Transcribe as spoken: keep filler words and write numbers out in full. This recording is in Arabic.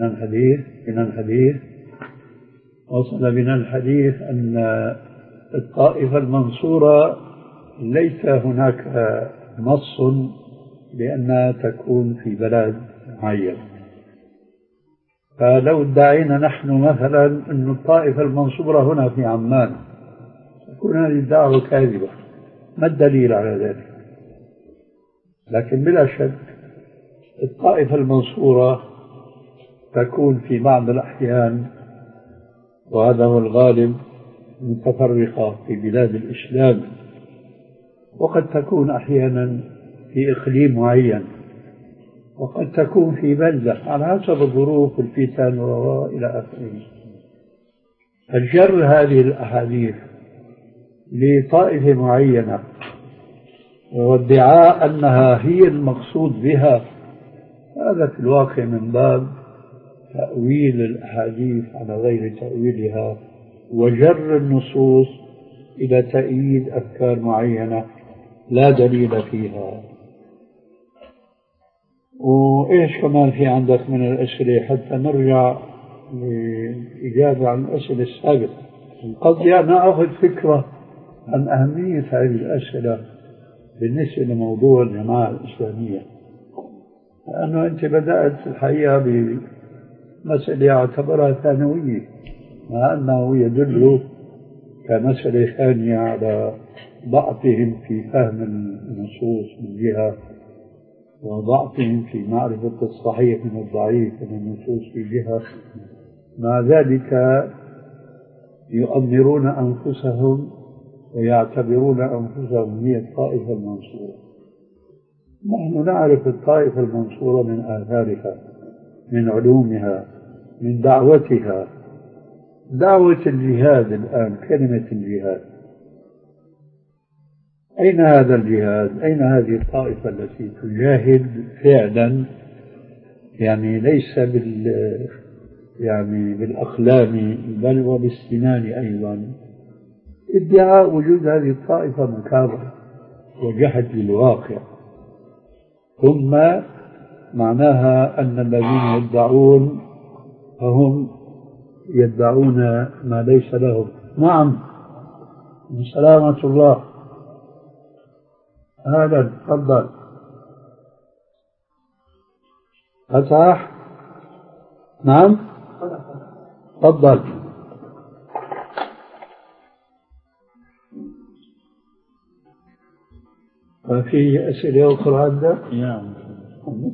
من الحديث من الحديث وصل بنا الحديث أن الطائفة المنصورة ليس هناك نص بأنها تكون في بلد معين. فلو ادعينا نحن مثلا أن الطائفة المنصورة هنا في عمان، تكون هذه الدعوة كاذبة. ما الدليل على ذلك؟ لكن بلا شك الطائفة المنصورة تكون في بعض الأحيان، وهذا هو الغالب، متفرقة في بلاد الإسلام، وقد تكون أحيانا في إقليم معين، وقد تكون في بلدة على حسب الظروف والفتن وإلى آخره. الجر هذه الأحاديث لطائفة معينة وادعاء أنها هي المقصود بها، هذا في الواقع من باب تأويل الأحاديث على غير تأويلها، وجر النصوص إلى تأييد أفكار معينة لا دليل فيها. وإيش كمان في عندك من الأسئلة حتى نرجع لإجابة عن الأسئلة السابقة؟ قد أنا أخذ فكرة عن أهمية هذه الأسئلة بالنسبة لموضوع الجماعة الإسلامية، لأنه أنت بدأت الحقيقة بمسألة أعتبرها ثانوية، مع أنه يدل كمسألة ثانية على ضعفهم في فهم النصوص من جهة، وضعفهم في معرفة الصحيح من الضعيف من النصوص في جهة. مع ذلك يؤمرون أنفسهم ويعتبرون أنفسهم هي الطائفة المنصورة. نحن نعرف الطائفة المنصورة من آثارها، من علومها، من دعوتها. دعوة الجهاد الآن، كلمة الجهاد، أين هذا الجهاد؟ أين هذه الطائفة التي تجاهد فعلا؟ يعني ليس بال يعني بالأقلام بل وبالسنان أيضا. ادعاء وجود هذه الطائفة مكابرة وجحد للواقع، ثم معناها أن الذين يدعون فهم يدعون ما ليس لهم. نعم، سلامة الله. هذا تفضل. فتح. نعم تفضل. ما في أسئلة أخرى عندك؟